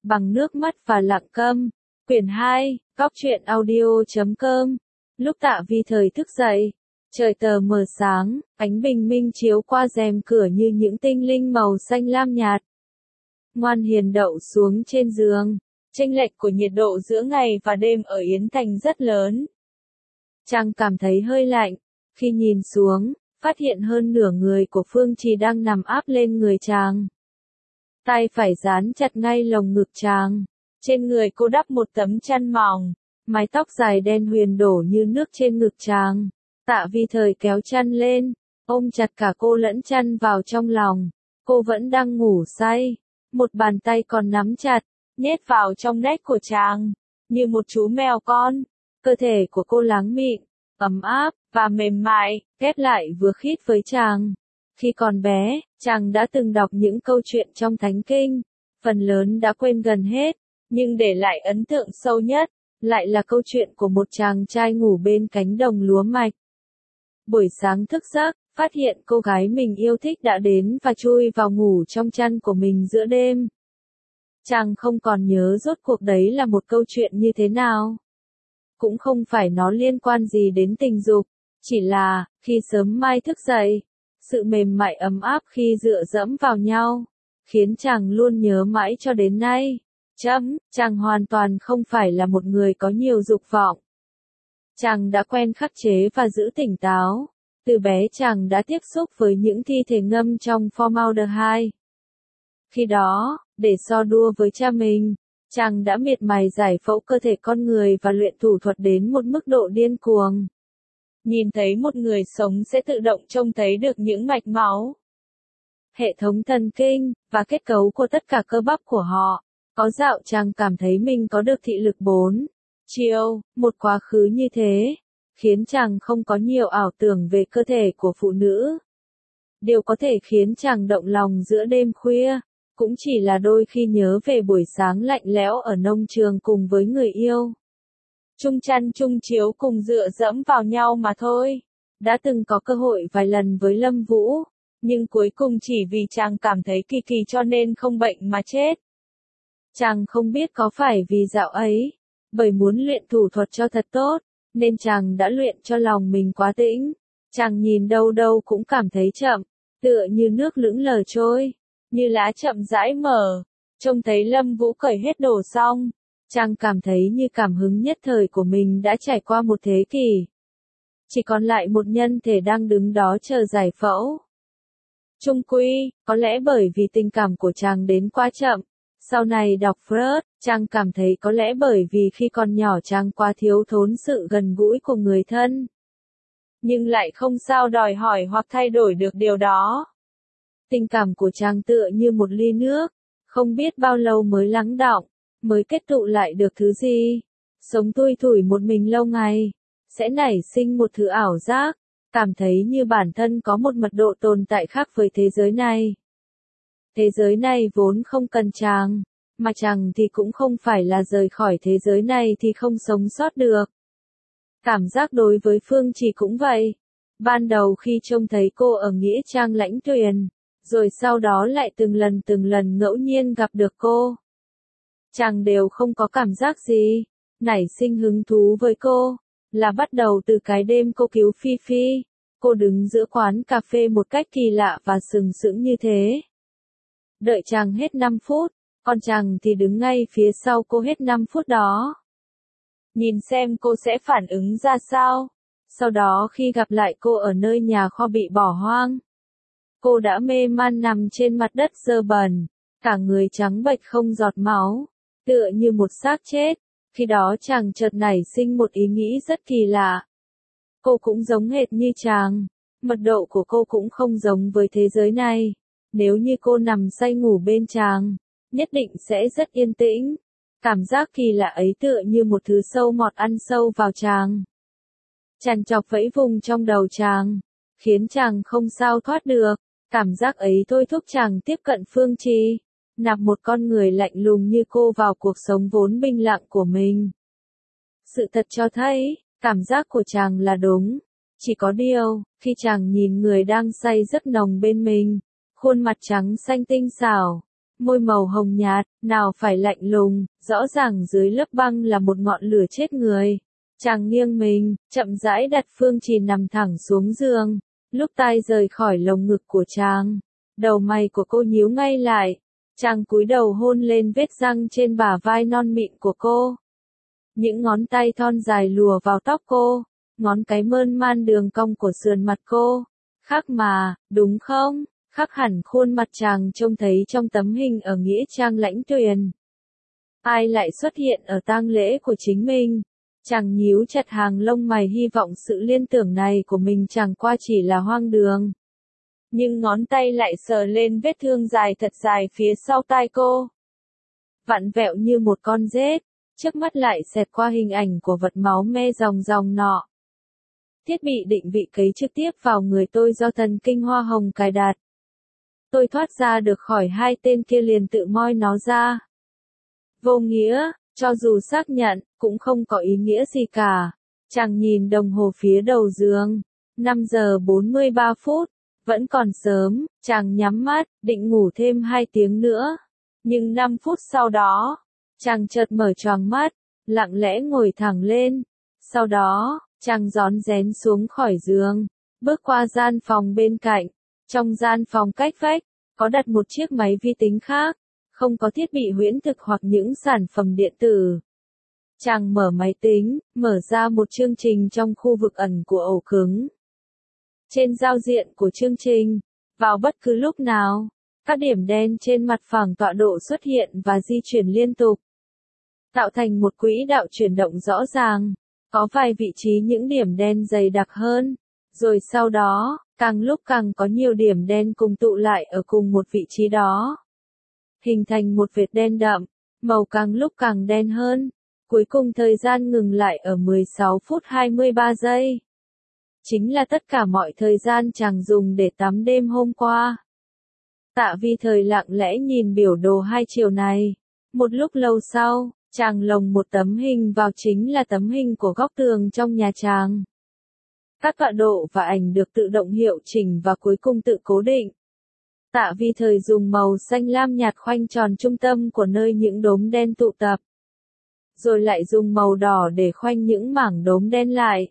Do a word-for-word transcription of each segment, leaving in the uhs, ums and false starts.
Bằng nước mắt và lặng câm. Quyển hai, góc truyện audio chấm com. Lúc Tạ Vi thời thức dậy, trời tờ mờ sáng, ánh bình minh chiếu qua rèm cửa như những tinh linh màu xanh lam nhạt. Ngoan hiền đậu xuống trên giường. Chênh lệch của nhiệt độ giữa ngày và đêm ở Yến Thành rất lớn. Chàng cảm thấy hơi lạnh, khi nhìn xuống, phát hiện hơn nửa người của Phương Trì đang nằm áp lên người chàng. Tay phải dán chặt ngay lồng ngực chàng. Trên người cô đắp một tấm chăn mỏng, mái tóc dài đen huyền đổ như nước trên ngực chàng. Tạ Vi thời kéo chăn lên, ôm chặt cả cô lẫn chăn vào trong lòng. Cô vẫn đang ngủ say, một bàn tay còn nắm chặt, nhét vào trong nách của chàng, như một chú mèo con. Cơ thể của cô láng mịn, ấm áp, và mềm mại, ghép lại vừa khít với chàng. Khi còn bé, chàng đã từng đọc những câu chuyện trong Thánh Kinh, phần lớn đã quên gần hết, nhưng để lại ấn tượng sâu nhất, lại là câu chuyện của một chàng trai ngủ bên cánh đồng lúa mạch. Buổi sáng thức giấc, phát hiện cô gái mình yêu thích đã đến và chui vào ngủ trong chăn của mình giữa đêm. Chàng không còn nhớ rốt cuộc đấy là một câu chuyện như thế nào. Cũng không phải nó liên quan gì đến tình dục, chỉ là, khi sớm mai thức dậy, sự mềm mại ấm áp khi dựa dẫm vào nhau, khiến chàng luôn nhớ mãi cho đến nay. Chấm, chàng hoàn toàn không phải là một người có nhiều dục vọng. Chàng đã quen khắc chế và giữ tỉnh táo. Từ bé chàng đã tiếp xúc với những thi thể ngâm trong formaldehyde. Khi đó, để so đua với cha mình, chàng đã miệt mài giải phẫu cơ thể con người và luyện thủ thuật đến một mức độ điên cuồng. Nhìn thấy một người sống sẽ tự động trông thấy được những mạch máu, hệ thống thần kinh, và kết cấu của tất cả cơ bắp của họ. Có dạo chàng cảm thấy mình có được thị lực bốn chiều, một quá khứ như thế, khiến chàng không có nhiều ảo tưởng về cơ thể của phụ nữ. Điều có thể khiến chàng động lòng giữa đêm khuya, cũng chỉ là đôi khi nhớ về buổi sáng lạnh lẽo ở nông trường cùng với người yêu. Chung chăn chung chiếu cùng dựa dẫm vào nhau mà thôi. Đã từng có cơ hội vài lần với Lâm Vũ, nhưng cuối cùng chỉ vì chàng cảm thấy kỳ kỳ cho nên không bệnh mà chết. Chàng không biết có phải vì dạo ấy, bởi muốn luyện thủ thuật cho thật tốt, nên chàng đã luyện cho lòng mình quá tĩnh. Chàng nhìn đâu đâu cũng cảm thấy chậm, tựa như nước lững lờ trôi, như lá chậm rãi mở. Trông thấy Lâm Vũ cởi hết đồ xong, chàng cảm thấy như cảm hứng nhất thời của mình đã trải qua một thế kỷ. Chỉ còn lại một nhân thể đang đứng đó chờ giải phẫu. Chung quy, có lẽ bởi vì tình cảm của chàng đến quá chậm. Sau này đọc Freud, chàng cảm thấy có lẽ bởi vì khi còn nhỏ chàng quá thiếu thốn sự gần gũi của người thân. Nhưng lại không sao đòi hỏi hoặc thay đổi được điều đó. Tình cảm của chàng tựa như một ly nước, không biết bao lâu mới lắng đọng, mới kết tụ lại được thứ gì. Sống thui thủi một mình lâu ngày, sẽ nảy sinh một thứ ảo giác, cảm thấy như bản thân có một mật độ tồn tại khác với thế giới này. Thế giới này vốn không cần chàng, mà chàng thì cũng không phải là rời khỏi thế giới này thì không sống sót được. Cảm giác đối với Phương Trì cũng vậy. Ban đầu khi trông thấy cô ở Nghĩa Trang Lãnh Tuyền, rồi sau đó lại từng lần từng lần ngẫu nhiên gặp được cô, chàng đều không có cảm giác gì, nảy sinh hứng thú với cô, là bắt đầu từ cái đêm cô cứu Phi Phi. Cô đứng giữa quán cà phê một cách kỳ lạ và sừng sững như thế. Đợi chàng hết năm phút, còn chàng thì đứng ngay phía sau cô hết năm phút đó. Nhìn xem cô sẽ phản ứng ra sao. Sau đó khi gặp lại cô ở nơi nhà kho bị bỏ hoang, cô đã mê man nằm trên mặt đất dơ bẩn, cả người trắng bệch không giọt máu, tựa như một xác chết. Khi đó chàng chợt nảy sinh một ý nghĩ rất kỳ lạ. Cô cũng giống hệt như chàng, mật độ của cô cũng không giống với thế giới này. Nếu như cô nằm say ngủ bên chàng, nhất định sẽ rất yên tĩnh. Cảm giác kỳ lạ ấy tựa như một thứ sâu mọt ăn sâu vào chàng. Trằn trọc vẫy vùng trong đầu chàng, khiến chàng không sao thoát được. Cảm giác ấy thôi thúc chàng tiếp cận Phương Trì, nạp một con người lạnh lùng như cô vào cuộc sống vốn bình lặng của mình. Sự thật cho thấy, cảm giác của chàng là đúng. Chỉ có điều, khi chàng nhìn người đang say giấc nồng bên mình, khuôn mặt trắng xanh tinh xảo, môi màu hồng nhạt, nào phải lạnh lùng, rõ ràng dưới lớp băng là một ngọn lửa chết người. Chàng nghiêng mình, chậm rãi đặt Phương Trì nằm thẳng xuống giường, lúc tai rời khỏi lồng ngực của chàng. Đầu mày của cô nhíu ngay lại, chàng cúi đầu hôn lên vết răng trên bả vai non mịn của cô. Những ngón tay thon dài lùa vào tóc cô, ngón cái mơn man đường cong của sườn mặt cô. Khác mà, đúng không? Khác hẳn khuôn mặt chàng trông thấy trong tấm hình ở nghĩa trang Lãnh Tuyền. Ai lại xuất hiện ở tang lễ của chính mình? Chàng nhíu chặt hàng lông mày hy vọng sự liên tưởng này của mình chẳng qua chỉ là hoang đường. Nhưng ngón tay lại sờ lên vết thương dài thật dài phía sau tai cô. Vặn vẹo như một con rết, trước mắt lại xẹt qua hình ảnh của vật máu me ròng ròng nọ. Thiết bị định vị cấy trực tiếp vào người tôi do thần kinh hoa hồng cài đặt. Tôi thoát ra được khỏi hai tên kia liền tự moi nó ra. Vô nghĩa, cho dù xác nhận, cũng không có ý nghĩa gì cả. Chàng nhìn đồng hồ phía đầu giường. năm giờ bốn mươi ba phút. Vẫn còn sớm, chàng nhắm mắt, định ngủ thêm hai tiếng nữa. Nhưng năm phút sau đó, chàng chợt mở choàng mắt, lặng lẽ ngồi thẳng lên. Sau đó, chàng rón rén xuống khỏi giường, bước qua gian phòng bên cạnh. Trong gian phòng cách vách, có đặt một chiếc máy vi tính khác, không có thiết bị huyễn thực hoặc những sản phẩm điện tử. Chàng mở máy tính, mở ra một chương trình trong khu vực ẩn của ổ cứng. Trên giao diện của chương trình, vào bất cứ lúc nào, các điểm đen trên mặt phẳng tọa độ xuất hiện và di chuyển liên tục, tạo thành một quỹ đạo chuyển động rõ ràng. Có vài vị trí những điểm đen dày đặc hơn, rồi sau đó, càng lúc càng có nhiều điểm đen cùng tụ lại ở cùng một vị trí đó. Hình thành một vệt đen đậm, màu càng lúc càng đen hơn. Cuối cùng thời gian ngừng lại ở mười sáu phút hai mươi ba giây. Chính là tất cả mọi thời gian chàng dùng để tắm đêm hôm qua. Tạ Vi Thời lặng lẽ nhìn biểu đồ hai chiều này. Một lúc lâu sau, chàng lồng một tấm hình vào, chính là tấm hình của góc tường trong nhà chàng. Các tọa độ và ảnh được tự động hiệu chỉnh và cuối cùng tự cố định. Tạ Vi Thời dùng màu xanh lam nhạt khoanh tròn trung tâm của nơi những đốm đen tụ tập. Rồi lại dùng màu đỏ để khoanh những mảng đốm đen lại.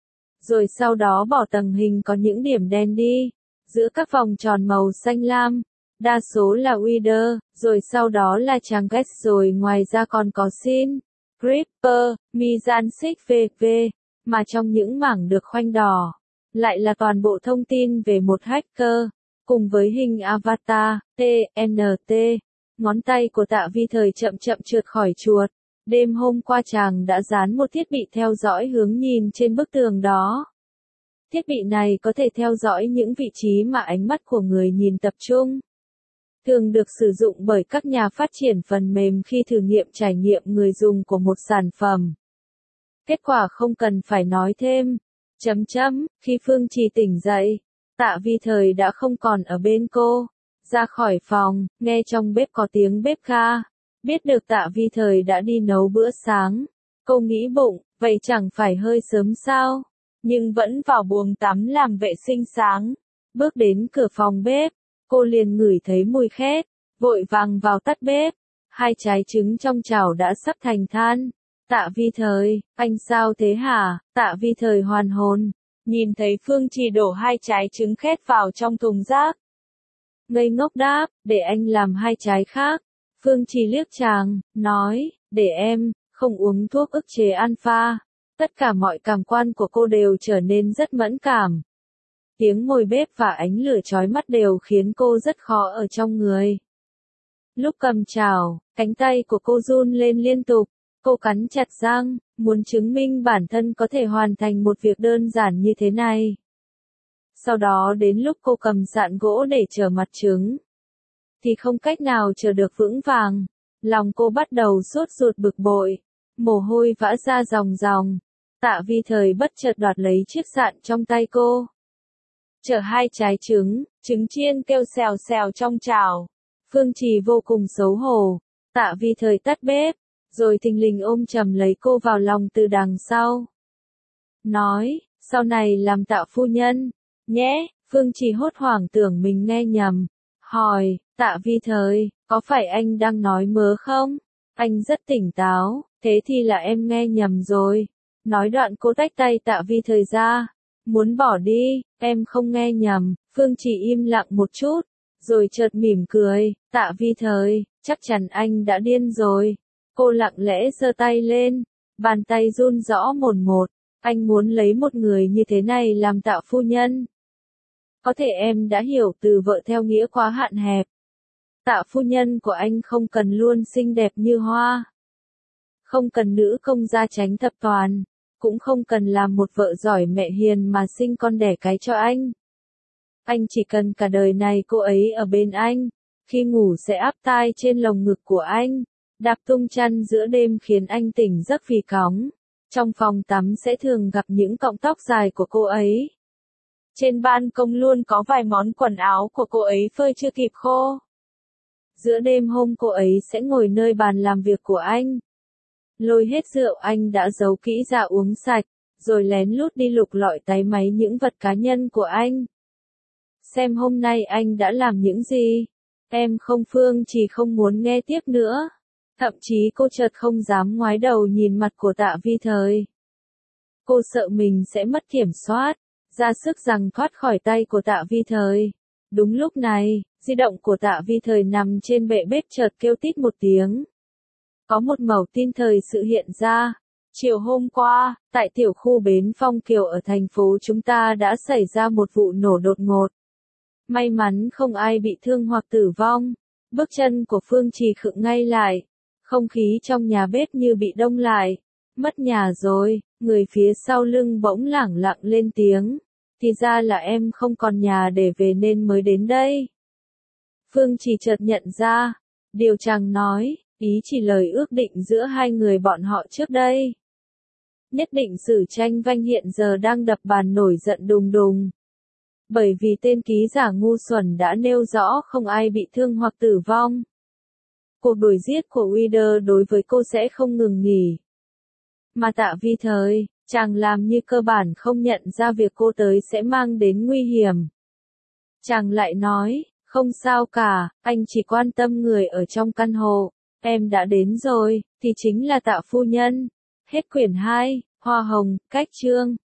Rồi sau đó bỏ tầng hình có những điểm đen đi. Giữa các vòng tròn màu xanh lam, đa số là Wither, rồi sau đó là Chang'e, rồi ngoài ra còn có Sin, Creeper, Mizanshik vân vân. Mà trong những mảng được khoanh đỏ, lại là toàn bộ thông tin về một hacker, cùng với hình avatar, tê en tê. Ngón tay của Tạ Vi Thời chậm chậm trượt khỏi chuột. Đêm hôm qua chàng đã dán một thiết bị theo dõi hướng nhìn trên bức tường đó. Thiết bị này có thể theo dõi những vị trí mà ánh mắt của người nhìn tập trung. Thường được sử dụng bởi các nhà phát triển phần mềm khi thử nghiệm trải nghiệm người dùng của một sản phẩm. Kết quả không cần phải nói thêm. Chấm chấm, khi Phương Trì tỉnh dậy, Tạ Vi Thời đã không còn ở bên cô. Ra khỏi phòng, nghe trong bếp có tiếng bếp ga. Biết được Tạ Vi Thời đã đi nấu bữa sáng. Cô nghĩ bụng, vậy chẳng phải hơi sớm sao? Nhưng vẫn vào buồng tắm làm vệ sinh sáng. Bước đến cửa phòng bếp, cô liền ngửi thấy mùi khét, vội vàng vào tắt bếp. Hai trái trứng trong chảo đã sắp thành than. Tạ Vi Thời, anh sao thế hả? Tạ Vi Thời hoàn hồn, nhìn thấy Phương Trì đổ hai trái trứng khét vào trong thùng rác. Ngây ngốc đáp, để anh làm hai trái khác. Phương Trì liếc chàng, nói, để em, không uống thuốc ức chế alpha. Tất cả mọi cảm quan của cô đều trở nên rất mẫn cảm. Tiếng mồi bếp và ánh lửa chói mắt đều khiến cô rất khó ở trong người. Lúc cầm chảo, cánh tay của cô run lên liên tục. Cô cắn chặt răng, muốn chứng minh bản thân có thể hoàn thành một việc đơn giản như thế này. Sau đó đến lúc cô cầm sạn gỗ để chờ mặt trứng, thì không cách nào chờ được vững vàng. Lòng cô bắt đầu sốt ruột bực bội, mồ hôi vã ra ròng ròng. Tạ Vi Thời bất chợt đoạt lấy chiếc sạn trong tay cô. Chở hai trái trứng, trứng chiên kêu xèo xèo trong chảo. Phương Trì vô cùng xấu hổ. Tạ Vi Thời tắt bếp, rồi thình lình ôm chầm lấy cô vào lòng từ đằng sau. Nói, sau này làm Tạ phu nhân, nhé. Phương Trì hốt hoảng tưởng mình nghe nhầm. Hỏi, Tạ Vi Thời, Có phải anh đang nói mớ không? Anh rất tỉnh táo, thế thì là em nghe nhầm rồi. Nói đoạn cô tách tay Tạ Vi Thời ra. Muốn bỏ đi, em không nghe nhầm. Phương Chỉ im lặng một chút, rồi chợt mỉm cười. Tạ Vi Thời, chắc chắn anh đã điên rồi. Cô lặng lẽ giơ tay lên, bàn tay run rõ mồn một. Anh muốn lấy một người như thế này làm Tạ phu nhân. Có thể em đã hiểu từ vợ theo nghĩa quá hạn hẹp. Tạ phu nhân của anh không cần luôn xinh đẹp như hoa. Không cần nữ công gia chánh thập toàn. Cũng không cần làm một vợ giỏi mẹ hiền mà sinh con đẻ cái cho anh. Anh chỉ cần cả đời này cô ấy ở bên anh. Khi ngủ sẽ áp tai trên lồng ngực của anh. Đạp tung chăn giữa đêm khiến anh tỉnh giấc vì cóng. Trong phòng tắm sẽ thường gặp những cọng tóc dài của cô ấy. Trên ban công luôn có vài món quần áo của cô ấy phơi chưa kịp khô. Giữa đêm hôm cô ấy sẽ ngồi nơi bàn làm việc của anh. Lôi hết rượu anh đã giấu kỹ ra uống sạch, rồi lén lút đi lục lọi táy máy những vật cá nhân của anh. Xem hôm nay anh đã làm những gì. Em không Phương chỉ không muốn nghe tiếp nữa. Thậm chí cô chợt không dám ngoái đầu nhìn mặt của Tạ Vi Thời. Cô sợ mình sẽ mất kiểm soát, ra sức giằng thoát khỏi tay của Tạ Vi Thời. Đúng lúc này, di động của Tạ Vi Thời nằm trên bệ bếp chợt kêu tít một tiếng. Có một mẩu tin thời sự hiện ra. Chiều hôm qua, tại tiểu khu bến Phong Kiều ở thành phố chúng ta đã xảy ra một vụ nổ đột ngột. May mắn không ai bị thương hoặc tử vong. Bước chân của Phương Trì khựng ngay lại. Không khí trong nhà bếp như bị đông lại. Mất nhà rồi, người phía sau lưng bỗng lẳng lặng lên tiếng. Thì ra là em không còn nhà để về nên mới đến đây. Phương Trì chợt nhận ra. Điều chàng nói, ý chỉ lời ước định giữa hai người bọn họ trước đây. Nhất định Sử Tranh Vanh hiện giờ đang đập bàn nổi giận đùng đùng. Bởi vì tên ký giả ngu xuẩn đã nêu rõ không ai bị thương hoặc tử vong. Cuộc đuổi giết của Uider đối với cô sẽ không ngừng nghỉ. Mà Tạ Vi Thời, chàng làm như cơ bản không nhận ra việc cô tới sẽ mang đến nguy hiểm. Chàng lại nói, không sao cả, anh chỉ quan tâm người ở trong căn hộ. Em đã đến rồi, thì chính là Tạ phu nhân. Hết quyển hai, Hoa Hồng, Cách Chương.